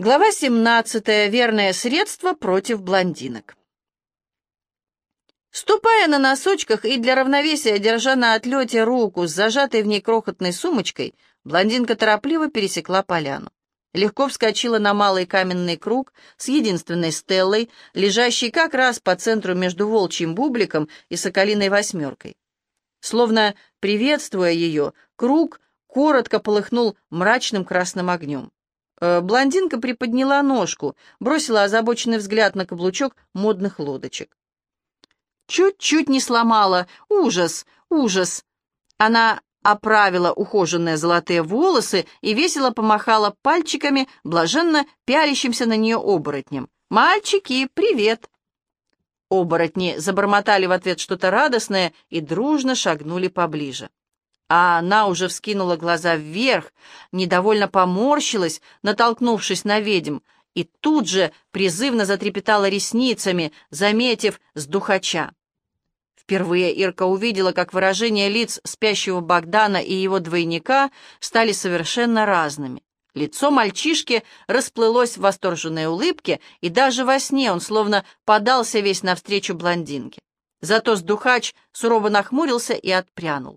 Глава 17. Верное средство против блондинок. Ступая на носочках и для равновесия держа на отлете руку с зажатой в ней крохотной сумочкой, блондинка торопливо пересекла поляну. Легко вскочила на малый каменный круг с единственной стеллой, лежащей как раз по центру между волчьим бубликом и соколиной восьмеркой. Словно приветствуя ее, круг коротко полыхнул мрачным красным огнем. Блондинка приподняла ножку, бросила озабоченный взгляд на каблучок модных лодочек. Чуть-чуть не сломала. Ужас, ужас. Она оправила ухоженные золотые волосы и весело помахала пальчиками, блаженно пялящимся на нее оборотням. «Мальчики, привет!» Оборотни забормотали в ответ что-то радостное и дружно шагнули поближе. А она уже вскинула глаза вверх, недовольно поморщилась, натолкнувшись на ведьм, и тут же призывно затрепетала ресницами, заметив сдухача. Впервые Ирка увидела, как выражения лиц спящего Богдана и его двойника стали совершенно разными. Лицо мальчишки расплылось в восторженной улыбке, и даже во сне он словно подался весь навстречу блондинке. Зато сдухач сурово нахмурился и отпрянул.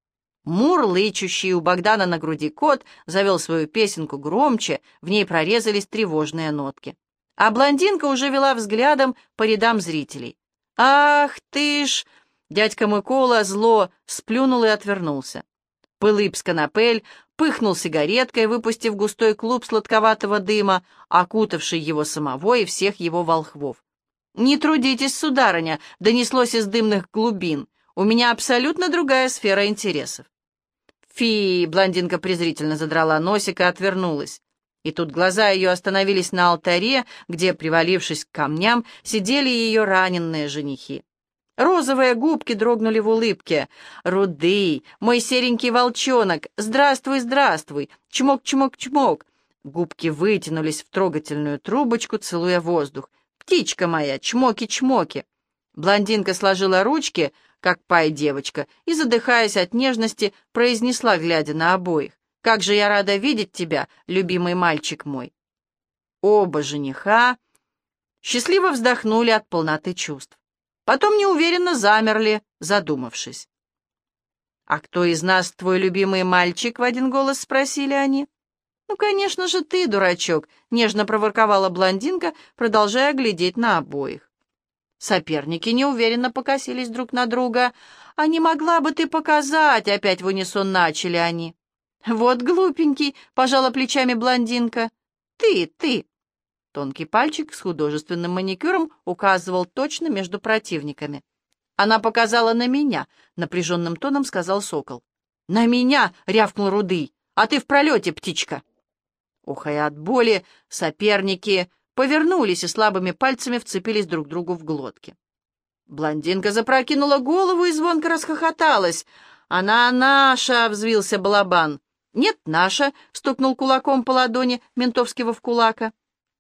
Мурлычущий у Богдана на груди кот завел свою песенку громче, в ней прорезались тревожные нотки. А блондинка уже вела взглядом по рядам зрителей. «Ах ты ж!» Дядька Микола зло сплюнул и отвернулся. Пылыпс-конопель пыхнул сигареткой, выпустив густой клуб сладковатого дыма, окутавший его самого и всех его волхвов. «Не трудитесь, сударыня!» — донеслось из дымных глубин. «У меня абсолютно другая сфера интересов». «Фи!» — блондинка презрительно задрала носик и отвернулась. И тут глаза ее остановились на алтаре, где, привалившись к камням, сидели ее раненые женихи. Розовые губки дрогнули в улыбке. «Рудый, мой серенький волчонок, здравствуй, здравствуй! Чмок-чмок-чмок!» Губки вытянулись в трогательную трубочку, целуя воздух. «Птичка моя, чмоки-чмоки!» Блондинка сложила ручки, как пай-девочка, и, задыхаясь от нежности, произнесла, глядя на обоих: «Как же я рада видеть тебя, любимый мальчик мой!» Оба жениха счастливо вздохнули от полноты чувств. Потом неуверенно замерли, задумавшись. «А кто из нас твой любимый мальчик?» — в один голос спросили они. «Ну, конечно же, ты, дурачок!» — нежно проворковала блондинка, продолжая глядеть на обоих. Соперники неуверенно покосились друг на друга. «А не могла бы ты показать?» — опять в унисон начали они. «Вот глупенький!» — пожала плечами блондинка. «Ты!» Тонкий пальчик с художественным маникюром указывал точно между противниками. «Она показала на меня», — напряженным тоном сказал сокол. «На меня!» — рявкнул Рудый. «А ты в пролете, птичка!» Охая от боли, соперники повернулись и слабыми пальцами вцепились друг другу в глотки. Блондинка запрокинула голову и звонко расхохоталась. «Она наша!» — взвился балабан. «Нет, наша!» — стукнул кулаком по ладони ментовского вкулака.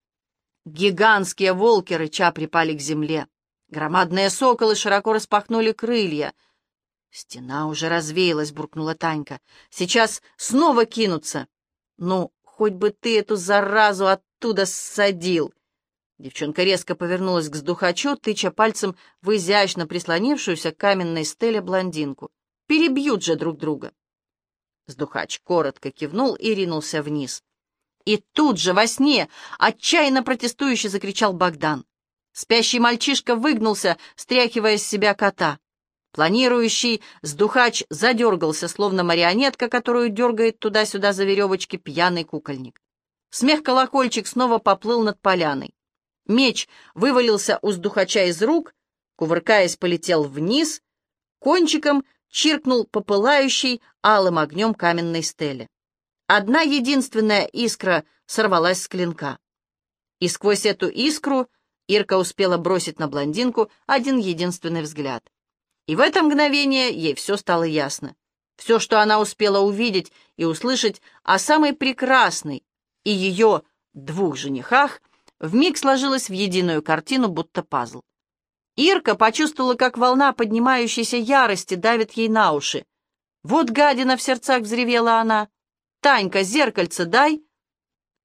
Гигантские волки рыча припали к земле. Громадные соколы широко распахнули крылья. «Стена уже развеялась», — буркнула Танька. «Сейчас снова кинутся». «Ну, хоть бы ты эту заразу оттуда ссадил!» Девчонка резко повернулась к сдухачу, тыча пальцем в изящно прислонившуюся к каменной стеле блондинку. «Перебьют же друг друга!» Сдухач коротко кивнул и ринулся вниз. И тут же во сне отчаянно протестующе закричал Богдан. Спящий мальчишка выгнулся, стряхивая с себя кота. Планирующий сдухач задергался, словно марионетка, которую дергает туда-сюда за веревочки пьяный кукольник. Смех-колокольчик снова поплыл над поляной. Меч вывалился у сдухача из рук, кувыркаясь, полетел вниз, кончиком чиркнул по пылающей алым огнем каменной стеле. Одна единственная искра сорвалась с клинка. И сквозь эту искру Ирка успела бросить на блондинку один единственный взгляд. И в это мгновение ей все стало ясно. Все, что она успела увидеть и услышать о самой прекрасной и ее двух женихах, вмиг сложилось в единую картину, будто пазл. Ирка почувствовала, как волна поднимающейся ярости давит ей на уши. «Вот гадина!» — в сердцах взревела она. «Танька, зеркальце дай!»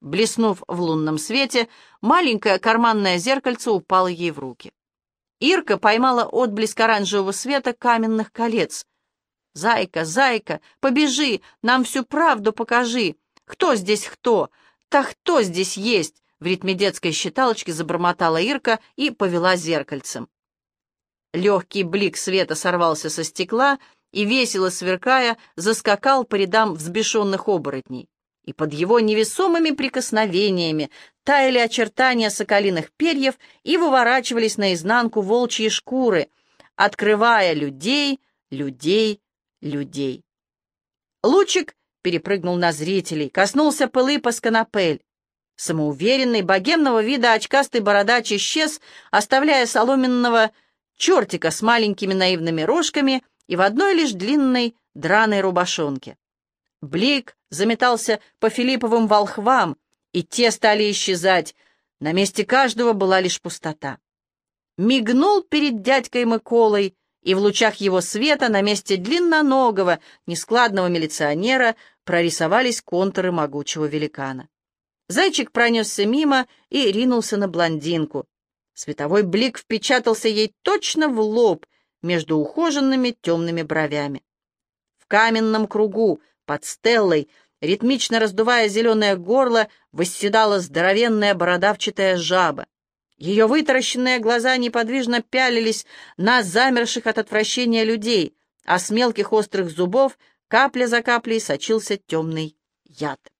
Блеснув в лунном свете, маленькое карманное зеркальце упало ей в руки. Ирка поймала отблеск оранжевого света каменных колец. «Зайка, зайка, побежи, нам всю правду покажи! Кто здесь кто? Так кто здесь есть?» В ритме детской считалочки забормотала Ирка и повела зеркальцем. Легкий блик света сорвался со стекла и, весело сверкая, заскакал по рядам взбешенных оборотней. И под его невесомыми прикосновениями таяли очертания соколиных перьев и выворачивались наизнанку волчьи шкуры, открывая людей, людей, людей. Лучик перепрыгнул на зрителей, коснулся пылы Пасконопель. Самоуверенный, богемного вида очкастый бородач исчез, оставляя соломенного чертика с маленькими наивными рожками и в одной лишь длинной драной рубашонке. Блик заметался по Филипповым волхвам, и те стали исчезать. На месте каждого была лишь пустота. Мигнул перед дядькой Миколой, и в лучах его света на месте длинноногого, нескладного милиционера прорисовались контуры могучего великана. Зайчик пронесся мимо и ринулся на блондинку. Световой блик впечатался ей точно в лоб между ухоженными темными бровями. В каменном кругу под стеллой, ритмично раздувая зеленое горло, восседала здоровенная бородавчатая жаба. Ее вытаращенные глаза неподвижно пялились на замерших от отвращения людей, а с мелких острых зубов капля за каплей сочился темный яд.